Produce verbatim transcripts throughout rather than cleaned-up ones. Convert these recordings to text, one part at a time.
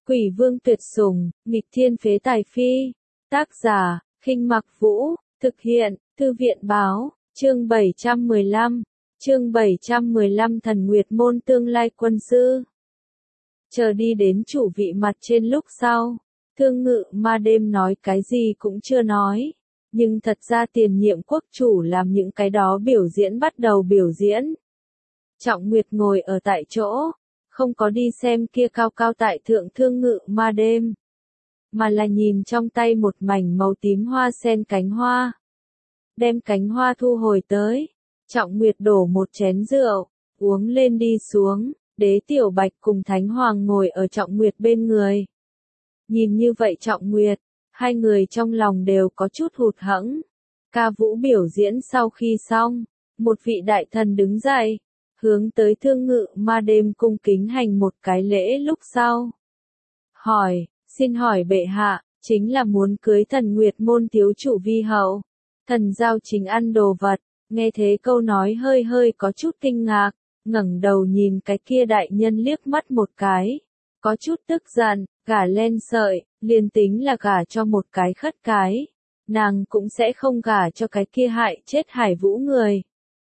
Quỷ vương tuyệt sủng, nghịch thiên phế tài phi. Tác giả, Khinh Mặc Vũ, thực hiện, Thư viện báo, chương bảy trăm mười lăm, chương bảy trăm mười lăm Thần Nguyệt môn tương lai quân sư. Chờ đi đến chủ vị mặt trên lúc sau, Thương Ngự Ma đêm nói cái gì cũng chưa nói, nhưng thật ra tiền nhiệm quốc chủ làm những cái đó biểu diễn bắt đầu biểu diễn. Trọng Nguyệt ngồi ở tại chỗ, không có đi xem kia cao cao tại thượng Thương Ngự Ma đêm, mà là nhìn trong tay một mảnh màu tím hoa sen cánh hoa. Đem cánh hoa thu hồi tới, Trọng Nguyệt đổ một chén rượu, uống lên đi xuống, Đế Tiểu Bạch cùng Thánh Hoàng ngồi ở Trọng Nguyệt bên người. Nhìn như vậy Trọng Nguyệt, hai người trong lòng đều có chút hụt hẫng. Ca vũ biểu diễn sau khi xong, một vị đại thần đứng dậy, hướng tới Thương Ngự Ma đêm cung kính hành một cái lễ lúc sau. Hỏi, xin hỏi bệ hạ, chính là muốn cưới Thần Nguyệt môn thiếu chủ vi hậu. Thần Giao Chính ăn đồ vật, nghe thế câu nói hơi hơi có chút kinh ngạc, ngẩng đầu nhìn cái kia đại nhân liếc mắt một cái, có chút tức giận, gả len sợi, liền tính là gả cho một cái khất cái, nàng cũng sẽ không gả cho cái kia hại chết Hải Vũ người.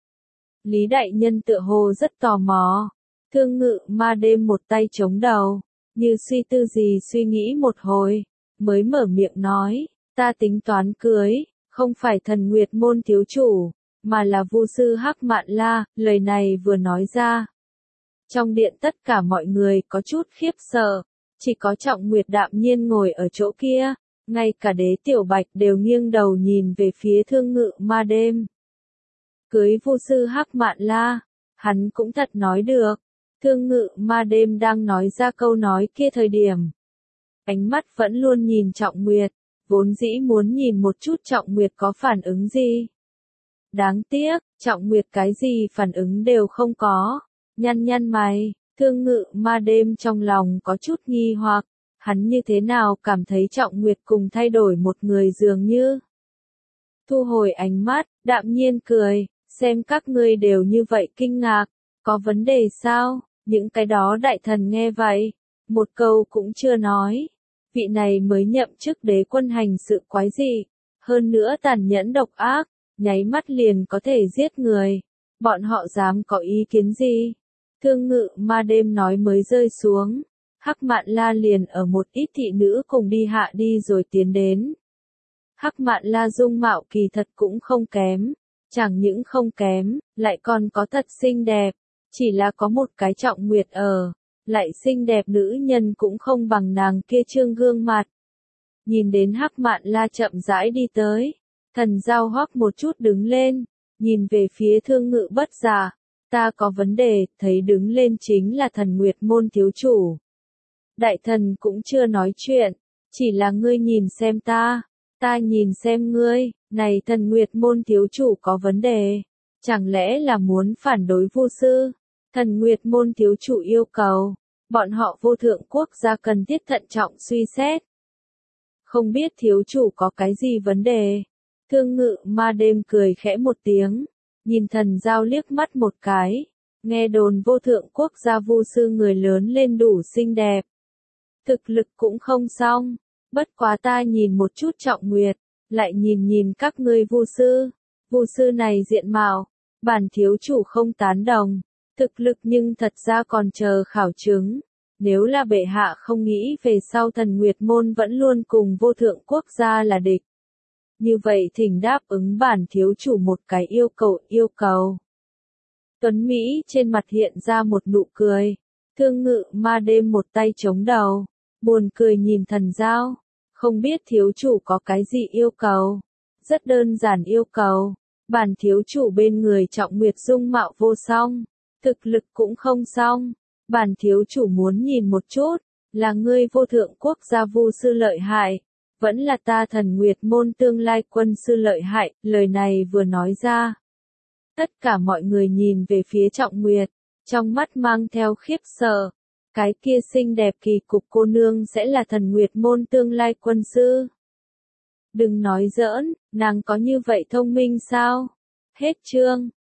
Lý đại nhân tựa hồ rất tò mò, Thương Ngự Ma đêm một tay chống đầu, như suy tư gì suy nghĩ một hồi, mới mở miệng nói, ta tính toán cưới, không phải Thần Nguyệt môn thiếu chủ, mà là Vu sư Hắc Mạn La. Lời này vừa nói ra, trong điện tất cả mọi người có chút khiếp sợ, chỉ có Trọng Nguyệt đạm nhiên ngồi ở chỗ kia, ngay cả Đế Tiểu Bạch đều nghiêng đầu nhìn về phía Thương Ngự Ma đêm. Cưới Vu sư Hắc Mạn La, hắn cũng thật nói được. Thương Ngự Ma đêm đang nói ra câu nói kia thời điểm, ánh mắt vẫn luôn nhìn Trọng Nguyệt, vốn dĩ muốn nhìn một chút Trọng Nguyệt có phản ứng gì. Đáng tiếc, Trọng Nguyệt cái gì phản ứng đều không có, nhăn nhăn mày. Thương Ngự Ma đêm trong lòng có chút nghi hoặc, hắn như thế nào cảm thấy Trọng Nguyệt cùng thay đổi một người dường như. Thu hồi ánh mắt, đạm nhiên cười, xem các ngươi đều như vậy kinh ngạc, có vấn đề sao? Những cái đó đại thần nghe vậy, một câu cũng chưa nói. Vị này mới nhậm chức đế quân hành sự quái dị, hơn nữa tàn nhẫn độc ác, nháy mắt liền có thể giết người. Bọn họ dám có ý kiến gì? Thương Ngự Ma đêm nói mới rơi xuống, Hắc Mạn La liền ở một ít thị nữ cùng đi hạ đi rồi tiến đến. Hắc Mạn La dung mạo kỳ thật cũng không kém, chẳng những không kém, lại còn có thật xinh đẹp, chỉ là có một cái Trọng Nguyệt ở, lại xinh đẹp nữ nhân cũng không bằng nàng kia trương gương mặt. Nhìn đến Hắc Mạn La chậm rãi đi tới, Thần Giao hoắc một chút đứng lên, nhìn về phía Thương Ngự Bất Giả, ta có vấn đề, thấy đứng lên chính là Thần Nguyệt môn thiếu chủ. Đại thần cũng chưa nói chuyện, chỉ là ngươi nhìn xem ta, ta nhìn xem ngươi, này Thần Nguyệt môn thiếu chủ có vấn đề, chẳng lẽ là muốn phản đối Vu sư? Thần Nguyệt môn thiếu chủ yêu cầu, bọn họ Vô Thượng quốc gia cần thiết thận trọng suy xét. Không biết thiếu chủ có cái gì vấn đề? Thương Ngự Ma đêm cười khẽ một tiếng, nhìn Thần Giao liếc mắt một cái, nghe đồn Vô Thượng quốc gia Vu sư người lớn lên đủ xinh đẹp. Thực lực cũng không xong, bất quá ta nhìn một chút Trọng Nguyệt, lại nhìn nhìn các ngươi Vu sư, Vu sư này diện mạo, bản thiếu chủ không tán đồng. Thực lực nhưng thật ra còn chờ khảo chứng, nếu là bệ hạ không nghĩ về sau Thần Nguyệt môn vẫn luôn cùng Vô Thượng quốc gia là địch. Như vậy thỉnh đáp ứng bản thiếu chủ một cái yêu cầu yêu cầu. Tuấn Mỹ trên mặt hiện ra một nụ cười, Thương Ngự Ma đêm một tay chống đầu, buồn cười nhìn Thần Giao, không biết thiếu chủ có cái gì yêu cầu. Rất đơn giản yêu cầu, bản thiếu chủ bên người Trọng Nguyệt dung mạo vô song. Thực lực cũng không xong, bản thiếu chủ muốn nhìn một chút, là ngươi Vô Thượng quốc gia Vu sư lợi hại, vẫn là ta Thần Nguyệt môn tương lai quân sư lợi hại. Lời này vừa nói ra, tất cả mọi người nhìn về phía Trọng Nguyệt, trong mắt mang theo khiếp sợ, cái kia xinh đẹp kỳ cục cô nương sẽ là Thần Nguyệt môn tương lai quân sư. Đừng nói giỡn, nàng có như vậy thông minh sao? Hết chương.